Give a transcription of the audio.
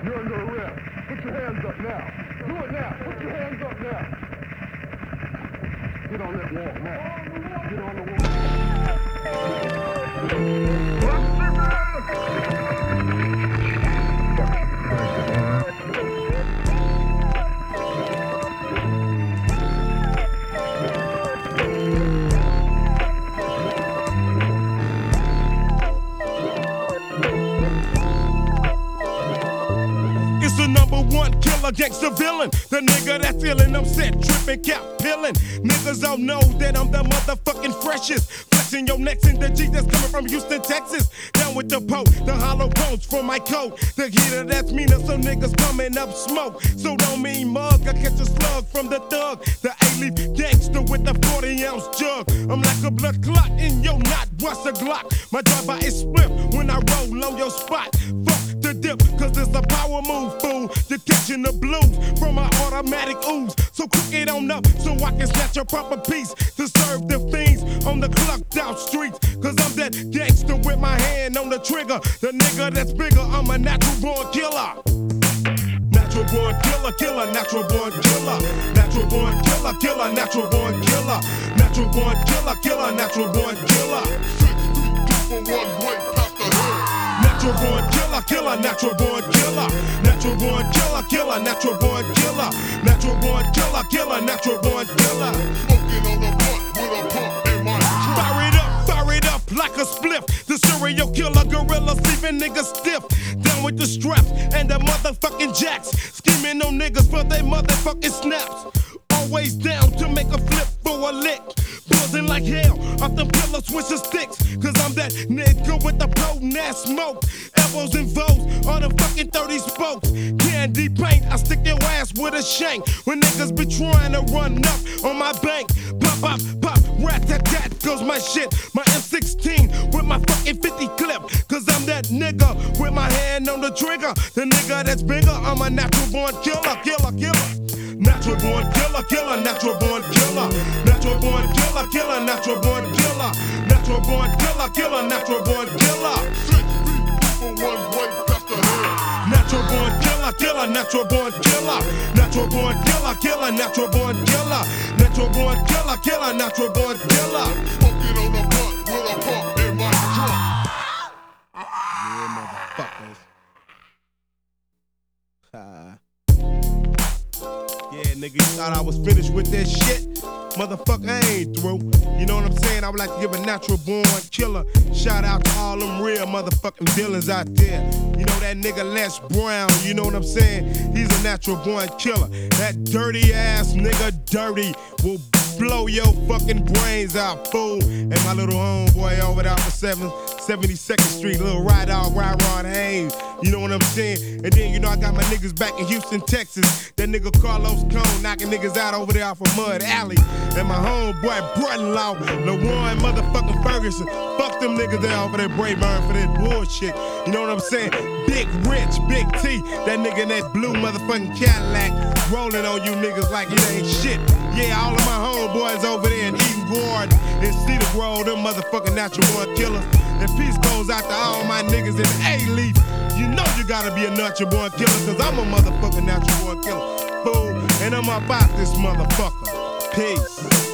You're under arrest. Put your hands up now. Do it now. Put your hands up now. Get on that wall now. Get on the wall. It's the #1 killer, gangster villain. The nigga that's feeling upset, tripping, cap peeling. Niggas don't know that I'm the motherfucking freshest. Flexing your necks in the G that's coming from Houston, Texas. Down with the poke, the hollow bones for my coat. The heater that's meaner, so niggas coming up smoke. So don't mean mug, I catch a slug from the thug. The A-leaf gangster with the 40-ounce jug. I'm like a blood clot in your knot, what's a Glock? My driver is split when I roll on your spot. Fuck the dip, cause it's a power move, fool. You're catching the blues from my automatic ooze. So cook it on up so I can snatch a proper piece to serve the fiends on the clucked out streets. Cause I'm that gangster with my hand on the trigger. The nigga that's bigger, I'm a natural born killer. Natural born killer, killer, natural born killer. Natural born killer, killer, natural born killer. Natural born killer, killer, natural born killer. 6 feet deep on one way past the head. Natural born killer, killer, natural born killer. Natural born killer, killer, natural born killer. Natural born killer, killer, natural born killer. Smoking on the blunt with a pump in my trunk. Fire it up like a spliff. The serial killer gorilla sleeping niggas stiff. Down with the straps and the motherfucking jacks. Scheming on niggas for their motherfucking snaps. Always down to make a flip for a lick. Buzzing like hell off them pillows switching sticks. Cause I'm that nigga with the potent ass smoke. Elbows and voes on the fucking 30 spokes. Candy paint, I stick your ass with a shank. When niggas be trying to run up on my bank. Pop, pop, pop, rat-tat-tat goes my shit. My M16 with my fucking 50 clip. Cause I'm that nigga with my hand on the trigger. The nigga that's bigger, I'm a natural born killer, killer, killer. Natural born killer, killer, natural born killer. Natural born killer, killer, natural born killer. Natural born killer, killer, natural born killer. 6 feet deep on one way past the head. Natural born killer, killer, natural born killer. Natural born killer, killer, natural born killer. Natural born killer, killer, natural born killer. Smoking on the blunt with a pump in my trunk. Yeah, motherfuckers. Yeah, nigga, you thought I was finished with that shit? Motherfucker, I ain't through. You know what I'm saying? I would like to give a natural born killer shout out to all them real motherfucking villains out there. You know that nigga Les Brown, you know what I'm saying? He's a natural born killer. That dirty ass nigga dirty will blow your fucking brains out, fool. And my little homeboy over there for 72nd Street, little ride dog, Ron Hayes. You know what I'm saying? And then, you know, I got my niggas back in Houston, Texas. That nigga Carlos Cone knocking niggas out over there off of Mud Alley. And my homeboy, brother-in-law, LaWarren motherfucking Ferguson. Fuck them niggas there over there, Brayburn, for that bullshit. You know what I'm saying? Big Rich, Big T, that nigga in that blue motherfucking Cadillac, rolling on you niggas like it ain't shit. Yeah, all of my homeboys over there in Eden Garden and Cedar Grove, them motherfucking natural born killers. And peace goes out to all my niggas in A-Leaf. You know you gotta be a natural born killer, cause I'm a motherfucking natural born killer. Fool, and I'm about this motherfucker. Peace.